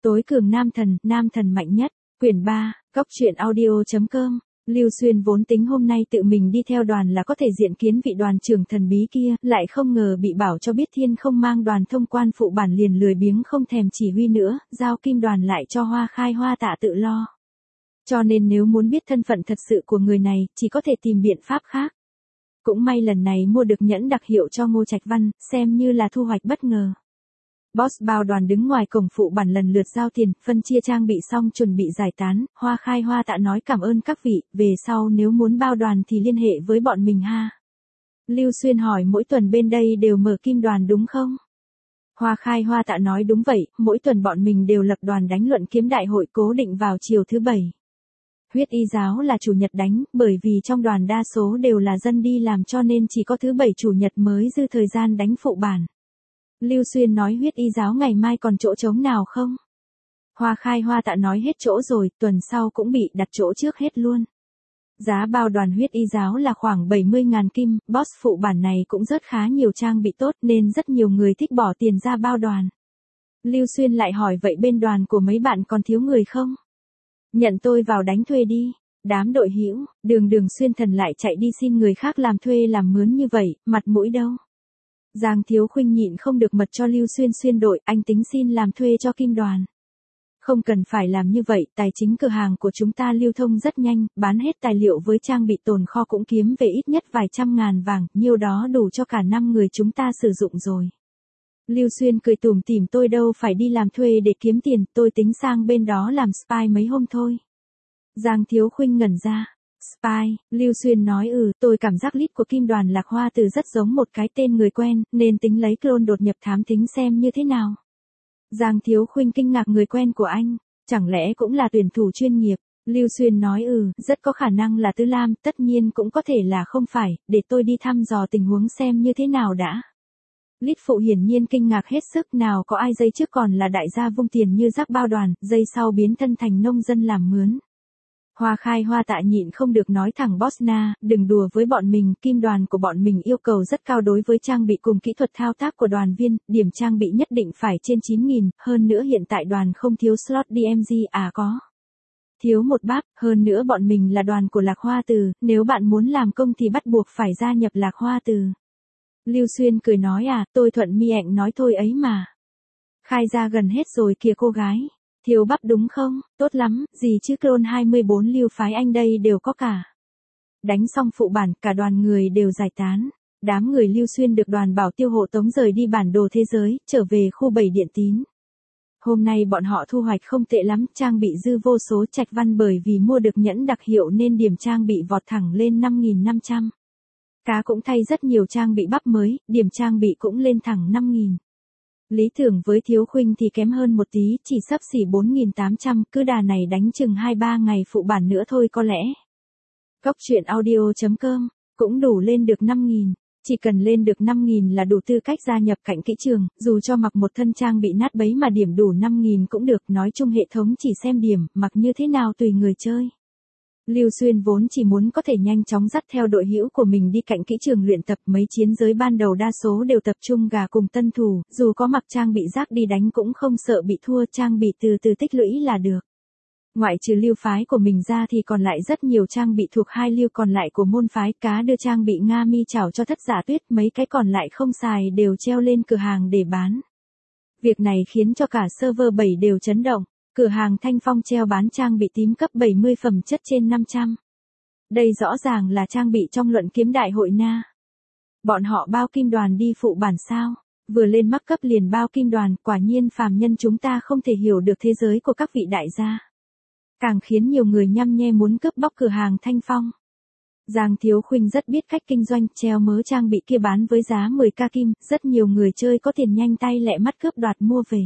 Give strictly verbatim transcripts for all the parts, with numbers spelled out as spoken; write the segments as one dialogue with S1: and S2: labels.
S1: Tối cường nam thần, nam thần mạnh nhất, quyển ba, góc truyện audio.com. Lưu Xuyên vốn tính hôm nay tự mình đi theo đoàn là có thể diện kiến vị đoàn trưởng thần bí kia, lại không ngờ bị bảo cho biết thiên không mang đoàn thông quan phụ bản liền lười biếng không thèm chỉ huy nữa, giao kim đoàn lại cho Hoa Khai Hoa Tạ tự lo. Cho nên nếu muốn biết thân phận thật sự của người này, chỉ có thể tìm biện pháp khác. Cũng may lần này mua được nhẫn đặc hiệu cho Ngô Trạch Văn, xem như là thu hoạch bất ngờ. Boss bao đoàn đứng ngoài cổng phụ bản lần lượt giao tiền, phân chia trang bị xong chuẩn bị giải tán, Hoa Khai Hoa Tạ nói cảm ơn các vị, về sau nếu muốn bao đoàn thì liên hệ với bọn mình ha. Lưu Xuyên hỏi mỗi tuần bên đây đều mở kim đoàn đúng không? Hoa Khai Hoa Tạ nói đúng vậy, mỗi tuần bọn mình đều lập đoàn đánh luận kiếm đại hội cố định vào chiều thứ bảy. Huyết y giáo là chủ nhật đánh, bởi vì trong đoàn đa số đều là dân đi làm cho nên chỉ có thứ bảy chủ nhật mới dư thời gian đánh phụ bản. Lưu Xuyên nói huyết y giáo ngày mai còn chỗ trống nào không? Hoa Khai Hoa Tạ nói hết chỗ rồi, tuần sau cũng bị đặt chỗ trước hết luôn. Giá bao đoàn huyết y giáo là khoảng bảy mươi nghìn kim, boss phụ bản này cũng rất khá nhiều trang bị tốt nên rất nhiều người thích bỏ tiền ra bao đoàn. Lưu Xuyên lại hỏi vậy bên đoàn của mấy bạn còn thiếu người không? Nhận tôi vào đánh thuê đi. Đám đội hữu, đường đường Xuyên thần lại chạy đi xin người khác làm thuê làm mướn như vậy, mặt mũi đâu? Giang Thiếu Khuynh nhịn không được mật cho Lưu Xuyên xuyên đội, anh tính xin làm thuê cho kim đoàn. Không cần phải làm như vậy, tài chính cửa hàng của chúng ta lưu thông rất nhanh, bán hết tài liệu với trang bị tồn kho cũng kiếm về ít nhất vài trăm ngàn vàng, nhiêu đó đủ cho cả năm người chúng ta sử dụng rồi. Lưu Xuyên cười tủm tỉm tôi đâu phải đi làm thuê để kiếm tiền, tôi tính sang bên đó làm spy mấy hôm thôi. Giang Thiếu Khuynh ngẩn ra. Spy, Lưu Xuyên nói ừ, tôi cảm giác lead của kim đoàn Lạc Hoa Từ rất giống một cái tên người quen, nên tính lấy clone đột nhập thám thính xem như thế nào. Giang Thiếu Khuynh kinh ngạc người quen của anh, chẳng lẽ cũng là tuyển thủ chuyên nghiệp. Lưu Xuyên nói ừ, rất có khả năng là Tư Lam, tất nhiên cũng có thể là không phải, để tôi đi thăm dò tình huống xem như thế nào đã. Lead phụ hiển nhiên kinh ngạc hết sức, nào có ai dây trước còn là đại gia vung tiền như rác bao đoàn, dây sau biến thân thành nông dân làm mướn. Hoa Khai Hoa Tạ nhịn không được nói thẳng boss na, đừng đùa với bọn mình, kim đoàn của bọn mình yêu cầu rất cao đối với trang bị cùng kỹ thuật thao tác của đoàn viên, điểm trang bị nhất định phải trên chín nghìn, hơn nữa hiện tại đoàn không thiếu slot đê em giê à có. Thiếu một báp, hơn nữa bọn mình là đoàn của Lạc Hoa Từ, nếu bạn muốn làm công thì bắt buộc phải gia nhập Lạc Hoa Từ. Lưu Xuyên cười nói à, tôi thuận miệng nói thôi ấy mà. Khai ra gần hết rồi kìa cô gái. Thiếu bắp đúng không? Tốt lắm, gì chứ clone hai mươi bốn lưu phái anh đây đều có cả. Đánh xong phụ bản, cả đoàn người đều giải tán. Đám người Lưu Xuyên được đoàn bảo tiêu hộ tống rời đi bản đồ thế giới, trở về khu bảy điện tín. Hôm nay bọn họ thu hoạch không tệ lắm, trang bị dư vô số. Trạch Văn bởi vì mua được nhẫn đặc hiệu nên điểm trang bị vọt thẳng lên năm nghìn năm trăm. Cá cũng thay rất nhiều trang bị bắp mới, điểm trang bị cũng lên thẳng năm nghìn. Lý Tưởng với Thiếu Khuynh thì kém hơn một tí, chỉ xấp xỉ bốn nghìn tám trăm, cứ đà này đánh chừng hai ba ngày phụ bản nữa thôi có lẽ. Góc truyện audio.com, cũng đủ lên được năm nghìn. Chỉ cần lên được năm nghìn là đủ tư cách gia nhập cạnh kỹ trường, dù cho mặc một thân trang bị nát bấy mà điểm đủ năm nghìn cũng được, nói chung hệ thống chỉ xem điểm, mặc như thế nào tùy người chơi. Lưu Xuyên vốn chỉ muốn có thể nhanh chóng dắt theo đội hữu của mình đi cạnh kỹ trường luyện tập, mấy chiến giới ban đầu đa số đều tập trung gà cùng tân thủ, dù có mặc trang bị rác đi đánh cũng không sợ bị thua, trang bị từ từ tích lũy là được. Ngoại trừ lưu phái của mình ra thì còn lại rất nhiều trang bị thuộc hai lưu còn lại của môn phái, cá đưa trang bị Nga mi chảo cho Thất Giả Tuyết, mấy cái còn lại không xài đều treo lên cửa hàng để bán. Việc này khiến cho cả server bảy đều chấn động. Cửa hàng Thanh Phong treo bán trang bị tím cấp bảy mươi phẩm chất trên năm trăm. Đây rõ ràng là trang bị trong luận kiếm đại hội na. Bọn họ bao kim đoàn đi phụ bản sao? Vừa lên mắc cấp liền bao kim đoàn, quả nhiên phàm nhân chúng ta không thể hiểu được thế giới của các vị đại gia. Càng khiến nhiều người nhăm nhe muốn cướp bóc cửa hàng Thanh Phong. Giang Thiếu Khuynh rất biết cách kinh doanh, treo mớ trang bị kia bán với giá mười k kim, rất nhiều người chơi có tiền nhanh tay lẹ mắt cướp đoạt mua về.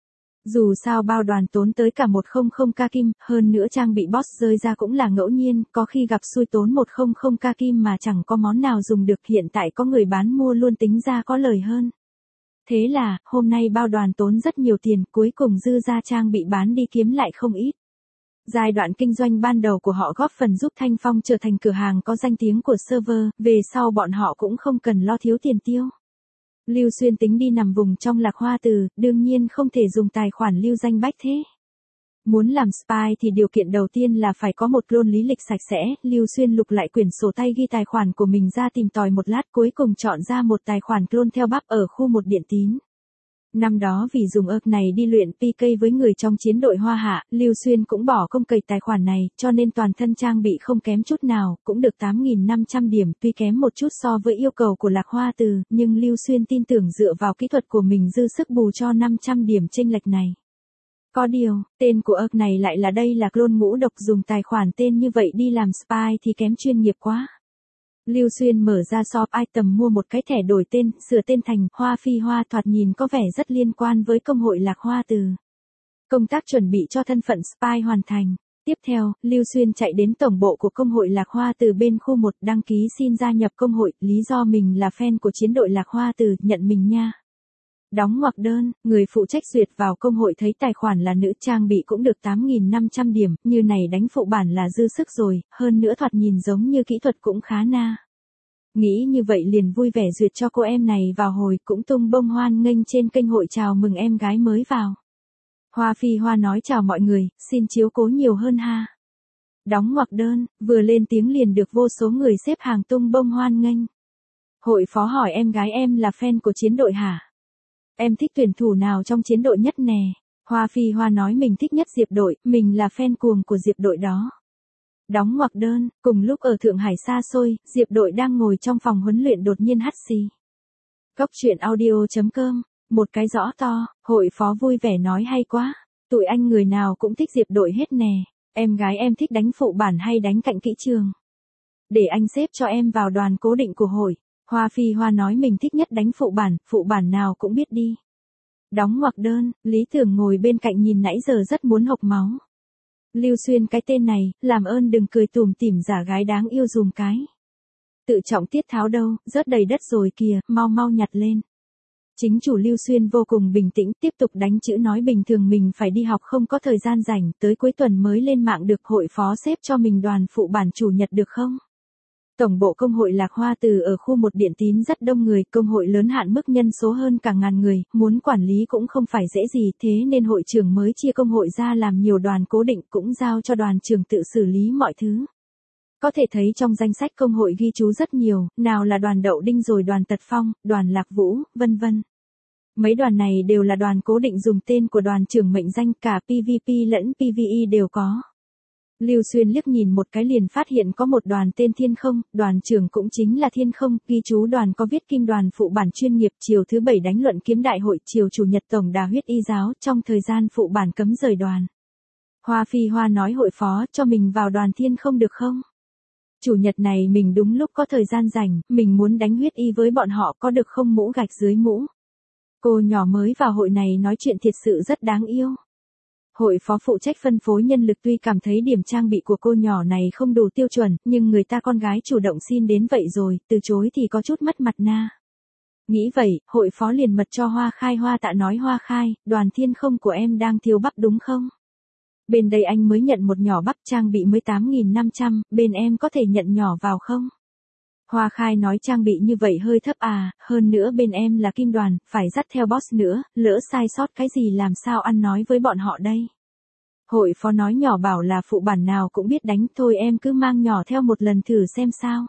S1: Dù sao bao đoàn tốn tới cả một trăm k kim, hơn nữa trang bị boss rơi ra cũng là ngẫu nhiên, có khi gặp xui tốn một trăm k kim mà chẳng có món nào dùng được, hiện tại có người bán mua luôn tính ra có lời hơn. Thế là, hôm nay bao đoàn tốn rất nhiều tiền, cuối cùng dư ra trang bị bán đi kiếm lại không ít. Giai đoạn kinh doanh ban đầu của họ góp phần giúp Thanh Phong trở thành cửa hàng có danh tiếng của server, về sau bọn họ cũng không cần lo thiếu tiền tiêu. Lưu Xuyên tính đi nằm vùng trong Lạc Hoa Từ, đương nhiên không thể dùng tài khoản lưu danh bách thế. Muốn làm spy thì điều kiện đầu tiên là phải có một clone lý lịch sạch sẽ. Lưu Xuyên lục lại quyển sổ tay ghi tài khoản của mình ra tìm tòi một lát, cuối cùng chọn ra một tài khoản clone theo bắp ở khu một Điện Tín. Năm đó vì dùng ớt này đi luyện pê ca với người trong chiến đội Hoa Hạ, Lưu Xuyên cũng bỏ công cày tài khoản này, cho nên toàn thân trang bị không kém chút nào, cũng được tám nghìn năm trăm điểm, tuy kém một chút so với yêu cầu của Lạc Hoa Từ, nhưng Lưu Xuyên tin tưởng dựa vào kỹ thuật của mình dư sức bù cho năm trăm điểm chênh lệch này. Có điều, tên của ớt này lại là đây là clone ngũ độc, dùng tài khoản tên như vậy đi làm spy thì kém chuyên nghiệp quá. Lưu Xuyên mở ra shop item mua một cái thẻ đổi tên, sửa tên thành Hoa Phi Hoa, thoạt nhìn có vẻ rất liên quan với công hội Lạc Hoa Từ. Công tác chuẩn bị cho thân phận spy hoàn thành. Tiếp theo, Lưu Xuyên chạy đến tổng bộ của công hội Lạc Hoa Từ bên khu một đăng ký xin gia nhập công hội, lý do mình là fan của chiến đội Lạc Hoa Từ, nhận mình nha. Đóng ngoặc đơn, người phụ trách duyệt vào công hội thấy tài khoản là nữ, trang bị cũng được tám nghìn năm trăm điểm, như này đánh phụ bản là dư sức rồi, hơn nữa thoạt nhìn giống như kỹ thuật cũng khá na. Nghĩ như vậy liền vui vẻ duyệt cho cô em này vào hồi, cũng tung bông hoan nghênh trên kênh hội chào mừng em gái mới vào. Hoa Phi Hoa nói chào mọi người, xin chiếu cố nhiều hơn ha. Đóng ngoặc đơn, vừa lên tiếng liền được vô số người xếp hàng tung bông hoan nghênh. Hội phó hỏi em gái em là fan của chiến đội hả? Em thích tuyển thủ nào trong chiến đội nhất nè? Hoa Phi Hoa nói mình thích nhất Diệp đội, mình là fan cuồng của Diệp đội đó. Đóng ngoặc đơn, cùng lúc ở Thượng Hải xa xôi, Diệp đội đang ngồi trong phòng huấn luyện đột nhiên hắt xì. Cốc truyện audio chấm com, một cái rõ to, hội phó vui vẻ nói hay quá. Tụi anh người nào cũng thích Diệp đội hết nè, em gái em thích đánh phụ bản hay đánh cạnh kỹ trường. Để anh xếp cho em vào đoàn cố định của hội. Hoa Phi Hoa nói mình thích nhất đánh phụ bản, phụ bản nào cũng biết đi. Đóng ngoặc đơn, Lý Tưởng ngồi bên cạnh nhìn nãy giờ rất muốn hộc máu. Lưu Xuyên cái tên này, làm ơn đừng cười tủm tỉm giả gái đáng yêu dùm cái. Tự trọng tiết tháo đâu, rớt đầy đất rồi kìa, mau mau nhặt lên. Chính chủ Lưu Xuyên vô cùng bình tĩnh, tiếp tục đánh chữ nói bình thường mình phải đi học không có thời gian rảnh, tới cuối tuần mới lên mạng được, hội phó xếp cho mình đoàn phụ bản chủ nhật được không? Tổng bộ công hội Lạc Hoa Từ ở khu một Điện Tín rất đông người, công hội lớn hạn mức nhân số hơn cả ngàn người, muốn quản lý cũng không phải dễ gì, thế nên hội trưởng mới chia công hội ra làm nhiều đoàn cố định, cũng giao cho đoàn trưởng tự xử lý mọi thứ. Có thể thấy trong danh sách công hội ghi chú rất nhiều, nào là đoàn Đậu Đinh rồi đoàn Tật Phong, đoàn Lạc Vũ, vân vân. Mấy đoàn này đều là đoàn cố định dùng tên của đoàn trưởng mệnh danh, cả pê vê pê lẫn pê vê e đều có. Lưu Xuyên liếc nhìn một cái liền phát hiện có một đoàn tên Thiên Không, đoàn trưởng cũng chính là Thiên Không, ghi chú đoàn có viết kim đoàn phụ bản chuyên nghiệp, chiều thứ bảy đánh luận kiếm đại hội, chiều chủ nhật tổng đà huyết y giáo, trong thời gian phụ bản cấm rời đoàn. Hoa Phi Hoa nói hội phó cho mình vào đoàn Thiên Không được không? Chủ nhật này mình đúng lúc có thời gian rảnh, mình muốn đánh huyết y với bọn họ, có được không? Mũ gạch dưới mũ. Cô nhỏ mới vào hội này nói chuyện thiệt sự rất đáng yêu. Hội phó phụ trách phân phối nhân lực tuy cảm thấy điểm trang bị của cô nhỏ này không đủ tiêu chuẩn, nhưng người ta con gái chủ động xin đến vậy rồi, từ chối thì có chút mất mặt na. Nghĩ vậy, hội phó liền mật cho Hoa Khai. Hoa Tạ nói Hoa Khai, đoàn Thiên Không của em đang thiếu bắp đúng không? Bên đây anh mới nhận một nhỏ bắp, trang bị mới tám nghìn năm trăm, bên em có thể nhận nhỏ vào không? Hoa Khai nói trang bị như vậy hơi thấp à, hơn nữa bên em là kim đoàn, phải dắt theo boss nữa, lỡ sai sót cái gì làm sao ăn nói với bọn họ đây. Hội phó nói nhỏ bảo là phụ bản nào cũng biết đánh, thôi em cứ mang nhỏ theo một lần thử xem sao.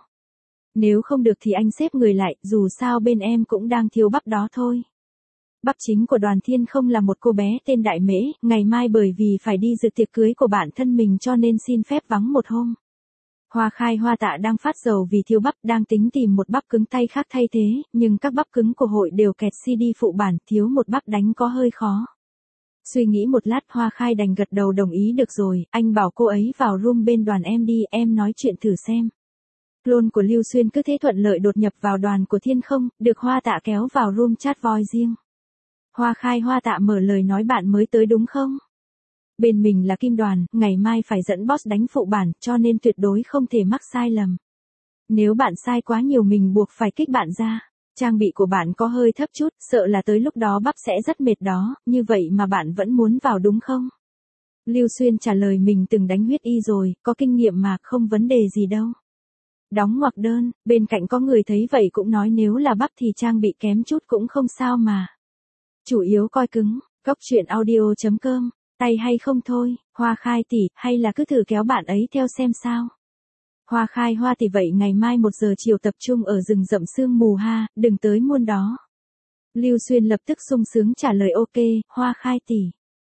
S1: Nếu không được thì anh xếp người lại, dù sao bên em cũng đang thiếu bắp đó thôi. Bắp chính của đoàn Thiên Không là một cô bé tên Đại Mễ, ngày mai bởi vì phải đi dự tiệc cưới của bản thân mình cho nên xin phép vắng một hôm. Hoa Khai Hoa Tạ đang phát dầu vì thiếu bắp, đang tính tìm một bắp cứng tay khác thay thế, nhưng các bắp cứng của hội đều kẹt xê đê phụ bản, thiếu một bắp đánh có hơi khó. Suy nghĩ một lát Hoa Khai đành gật đầu đồng ý được rồi, anh bảo cô ấy vào room bên đoàn em đi, em nói chuyện thử xem. Clone của Lưu Xuyên cứ thế thuận lợi đột nhập vào đoàn của Thiên Không, được Hoa Tạ kéo vào room chat voice riêng. Hoa Khai Hoa Tạ mở lời nói bạn mới tới đúng không? Bên mình là kim đoàn, ngày mai phải dẫn boss đánh phụ bản, cho nên tuyệt đối không thể mắc sai lầm. Nếu bạn sai quá nhiều mình buộc phải kích bạn ra. Trang bị của bạn có hơi thấp chút, sợ là tới lúc đó bắp sẽ rất mệt đó, như vậy mà bạn vẫn muốn vào đúng không? Lưu Xuyên trả lời mình từng đánh huyết y rồi, có kinh nghiệm mà, không vấn đề gì đâu. Đóng ngoặc đơn, bên cạnh có người thấy vậy cũng nói nếu là bắp thì trang bị kém chút cũng không sao mà. Chủ yếu coi cứng, cốc truyện audio chấm com, tay hay không thôi, Hoa Khai tỷ, hay là cứ thử kéo bạn ấy theo xem sao. Hoa Khai Hoa tỷ vậy ngày mai một giờ chiều tập trung ở rừng rậm sương mù ha, đừng tới muôn đó. Lưu Xuyên lập tức sung sướng trả lời ok, Hoa Khai tỷ.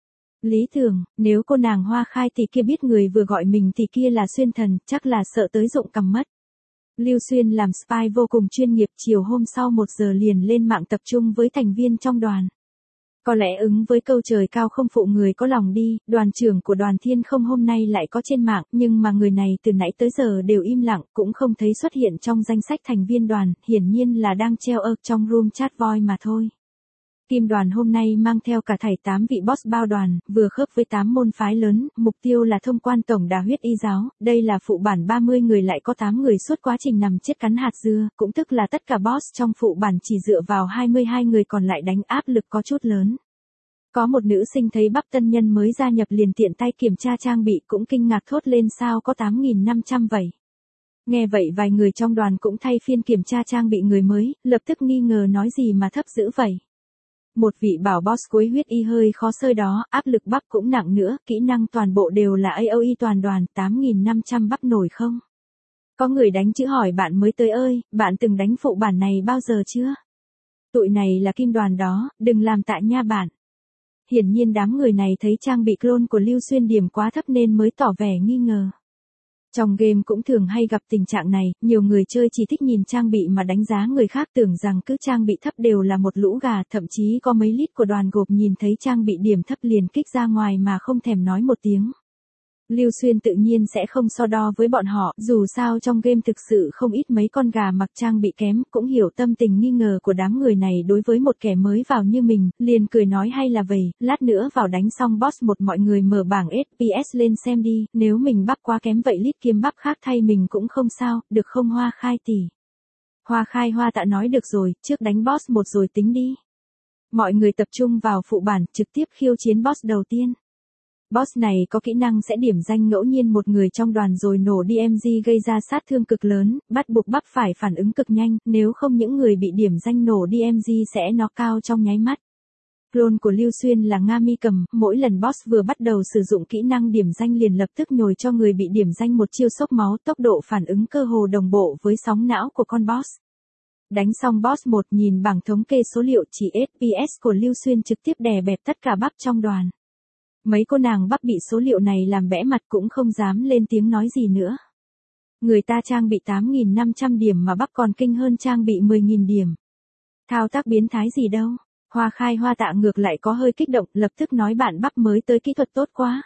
S1: Lý tưởng, nếu cô nàng Hoa Khai tỷ kia biết người vừa gọi mình thì kia là Xuyên thần, chắc là sợ tới rụng cằm mất. Lưu Xuyên làm spy vô cùng chuyên nghiệp, chiều hôm sau một giờ liền lên mạng tập trung với thành viên trong đoàn. Có lẽ ứng với câu trời cao không phụ người có lòng đi, đoàn trưởng của đoàn Thiên Không hôm nay lại có trên mạng, nhưng mà người này từ nãy tới giờ đều im lặng, cũng không thấy xuất hiện trong danh sách thành viên đoàn, hiển nhiên là đang treo ơ trong room chat voice mà thôi. Kim đoàn hôm nay mang theo cả thảy tám vị boss bao đoàn, vừa khớp với tám môn phái lớn, mục tiêu là thông quan tổng đà huyết y giáo, đây là phụ bản ba mươi người lại có tám người suốt quá trình nằm chết cắn hạt dưa, cũng tức là tất cả boss trong phụ bản chỉ dựa vào hai mươi hai người còn lại đánh áp lực có chút lớn. Có một nữ sinh thấy bắp tân nhân mới gia nhập liền tiện tay kiểm tra trang bị cũng kinh ngạc thốt lên sao có tám nghìn năm trăm vậy. Nghe vậy vài người trong đoàn cũng thay phiên kiểm tra trang bị người mới, lập tức nghi ngờ nói gì mà thấp dữ vậy. Một vị bảo boss cuối huyết y hơi khó sơi đó, áp lực bắp cũng nặng nữa, kỹ năng toàn bộ đều là a o e toàn đoàn, tám nghìn năm trăm bắp nổi không? Có người đánh chữ hỏi bạn mới tới ơi, bạn từng đánh phụ bản này bao giờ chưa? Tụi này là kim đoàn đó, đừng làm tạ nha bạn. Hiển nhiên đám người này thấy trang bị clone của Lưu Xuyên điểm quá thấp nên mới tỏ vẻ nghi ngờ. Trong game cũng thường hay gặp tình trạng này, nhiều người chơi chỉ thích nhìn trang bị mà đánh giá người khác tưởng rằng cứ trang bị thấp đều là một lũ gà, thậm chí có mấy lít của đoàn gộp nhìn thấy trang bị điểm thấp liền kích ra ngoài mà không thèm nói một tiếng. Lưu Xuyên tự nhiên sẽ không so đo với bọn họ, dù sao trong game thực sự không ít mấy con gà mặc trang bị kém, cũng hiểu tâm tình nghi ngờ của đám người này đối với một kẻ mới vào như mình, liền cười nói hay là vậy, lát nữa vào đánh xong boss một mọi người mở bảng ép pê ét lên xem đi, nếu mình bắp quá kém vậy lít kiêm bắp khác thay mình cũng không sao, được không Hoa Khai tỷ? Hoa Khai Hoa tạ nói được rồi, trước đánh boss một rồi tính đi. Mọi người tập trung vào phụ bản, trực tiếp khiêu chiến boss đầu tiên. Boss này có kỹ năng sẽ điểm danh ngẫu nhiên một người trong đoàn rồi nổ đê em giê gây ra sát thương cực lớn, bắt buộc bắp phải phản ứng cực nhanh, nếu không những người bị điểm danh nổ đê em giê sẽ knock cao trong nháy mắt. Clone của Lưu Xuyên là Nga Mi Cầm, mỗi lần boss vừa bắt đầu sử dụng kỹ năng điểm danh liền lập tức nhồi cho người bị điểm danh một chiêu sốc máu, tốc độ phản ứng cơ hồ đồng bộ với sóng não của con boss. Đánh xong boss một nhìn bảng thống kê số liệu chỉ ép pê ét của Lưu Xuyên trực tiếp đè bẹp tất cả bắp trong đoàn. Mấy cô nàng bắp bị số liệu này làm bẽ mặt cũng không dám lên tiếng nói gì nữa. Người ta trang bị tám nghìn năm trăm điểm mà bắp còn kinh hơn trang bị mười nghìn điểm. Thao tác biến thái gì đâu. Hoa Khai Hoa tạ ngược lại có hơi kích động, lập tức nói bạn bắp mới tới kỹ thuật tốt quá.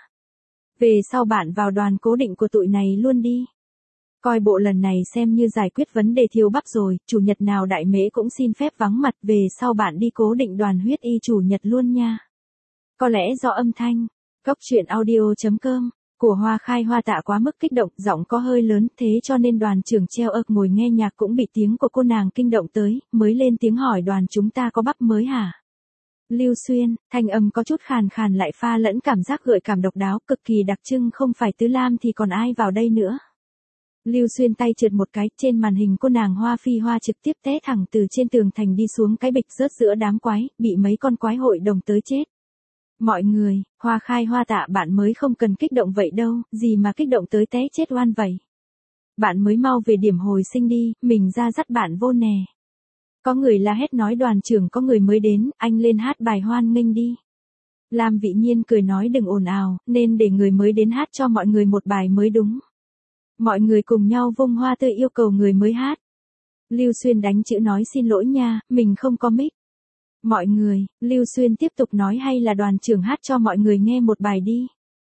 S1: Về sau bạn vào đoàn cố định của tụi này luôn đi. Coi bộ lần này xem như giải quyết vấn đề thiếu bắp rồi, chủ nhật nào đại mễ cũng xin phép vắng mặt, về sau bạn đi cố định đoàn huyết y chủ nhật luôn nha. Có lẽ do âm thanh, cốc truyện audio chấm com, của Hoa Khai Hoa tạ quá mức kích động, giọng có hơi lớn, thế cho nên đoàn trưởng treo ơ ngồi nghe nhạc cũng bị tiếng của cô nàng kinh động tới, mới lên tiếng hỏi đoàn chúng ta có bắp mới hả? Lưu Xuyên, thanh âm có chút khàn khàn lại pha lẫn cảm giác gợi cảm độc đáo, cực kỳ đặc trưng, không phải Tứ Lam thì còn ai vào đây nữa. Lưu Xuyên tay trượt một cái, trên màn hình cô nàng Hoa Phi Hoa trực tiếp té thẳng từ trên tường thành đi xuống cái bịch rớt giữa đám quái, bị mấy con quái hội đồng tới chết. Mọi người, Hoa Khai Hoa tạ bạn mới không cần kích động vậy đâu, gì mà kích động tới té chết oan vậy. Bạn mới mau về điểm hồi sinh đi, mình ra dắt bạn vô nè. Có người la hét nói đoàn trưởng có người mới đến, anh lên hát bài hoan nghênh đi. Lam Vị Nhiên cười nói đừng ồn ào, nên để người mới đến hát cho mọi người một bài mới đúng. Mọi người cùng nhau vung hoa tươi yêu cầu người mới hát. Lưu Xuyên đánh chữ nói xin lỗi nha, mình không có mic. Mọi người, Lưu Xuyên tiếp tục nói hay là đoàn trưởng hát cho mọi người nghe một bài đi.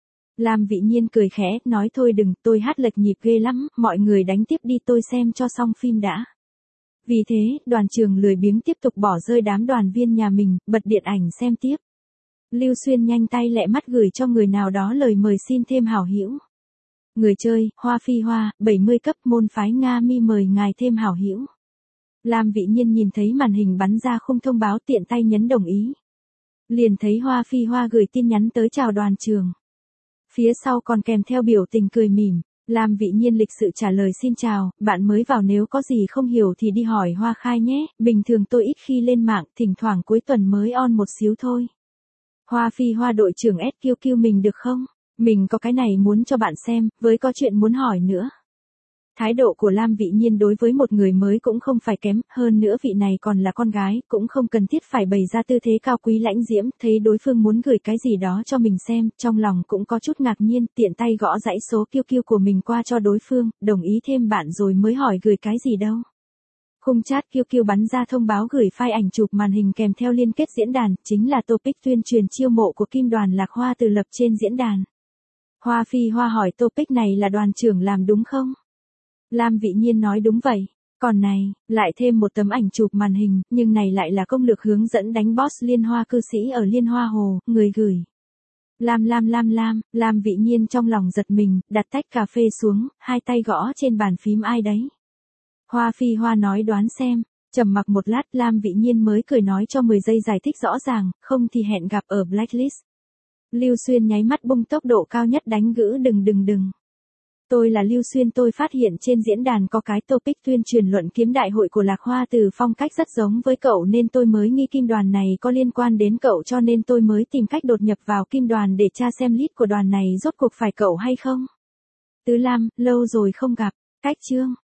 S1: Lam Vị Nhiên cười khẽ, nói thôi đừng, tôi hát lệch nhịp ghê lắm, mọi người đánh tiếp đi tôi xem cho xong phim đã. Vì thế, đoàn trưởng lười biếng tiếp tục bỏ rơi đám đoàn viên nhà mình, bật điện ảnh xem tiếp. Lưu Xuyên nhanh tay lẹ mắt gửi cho người nào đó lời mời xin thêm hảo hữu. Người chơi, Hoa Phi Hoa, bảy mươi cấp môn phái Nga Mi mời ngài thêm hảo hữu. Lam Vị Nhiên nhìn thấy màn hình bắn ra khung thông báo tiện tay nhấn đồng ý. Liền thấy Hoa Phi Hoa gửi tin nhắn tới chào đoàn trưởng. Phía sau còn kèm theo biểu tình cười mỉm. Lam Vị Nhiên lịch sự trả lời xin chào, bạn mới vào nếu có gì không hiểu thì đi hỏi Hoa Khai nhé, bình thường tôi ít khi lên mạng, thỉnh thoảng cuối tuần mới on một xíu thôi. Hoa Phi Hoa đội trưởng ét quy quy mình được không? Mình có cái này muốn cho bạn xem, với có chuyện muốn hỏi nữa. Thái độ của Lam Vị Nhiên đối với một người mới cũng không phải kém, hơn nữa vị này còn là con gái, cũng không cần thiết phải bày ra tư thế cao quý lãnh diễm, thấy đối phương muốn gửi cái gì đó cho mình xem, trong lòng cũng có chút ngạc nhiên, tiện tay gõ dãy số kiu kiu của mình qua cho đối phương, đồng ý thêm bạn rồi mới hỏi gửi cái gì đâu. Khung chat kiu kiu bắn ra thông báo gửi file ảnh chụp màn hình kèm theo liên kết diễn đàn, chính là topic tuyên truyền chiêu mộ của Kim Đoàn Lạc Hoa từ lập trên diễn đàn. Hoa Phi Hoa hỏi topic này là đoàn trưởng làm đúng không? Lam Vị Nhiên nói đúng vậy. Còn này, lại thêm một tấm ảnh chụp màn hình, nhưng này lại là công lược hướng dẫn đánh boss Liên Hoa cư sĩ ở Liên Hoa Hồ, người gửi. Lam Lam Lam Lam, Lam Vị Nhiên trong lòng giật mình, đặt tách cà phê xuống, hai tay gõ trên bàn phím ai đấy. Hoa Phi Hoa nói đoán xem, trầm mặc một lát Lam Vị Nhiên mới cười nói cho mười giây giải thích rõ ràng, không thì hẹn gặp ở Blacklist. Lưu Xuyên nháy mắt bung tốc độ cao nhất đánh gữ đừng đừng đừng. Tôi là Lưu Xuyên, tôi phát hiện trên diễn đàn có cái topic tuyên truyền luận kiếm đại hội của Lạc Hoa từ phong cách rất giống với cậu nên tôi mới nghi Kim Đoàn này có liên quan đến cậu cho nên tôi mới tìm cách đột nhập vào Kim Đoàn để tra xem list của đoàn này rốt cuộc phải cậu hay không. Tứ Lam, lâu rồi không gặp, cách chương.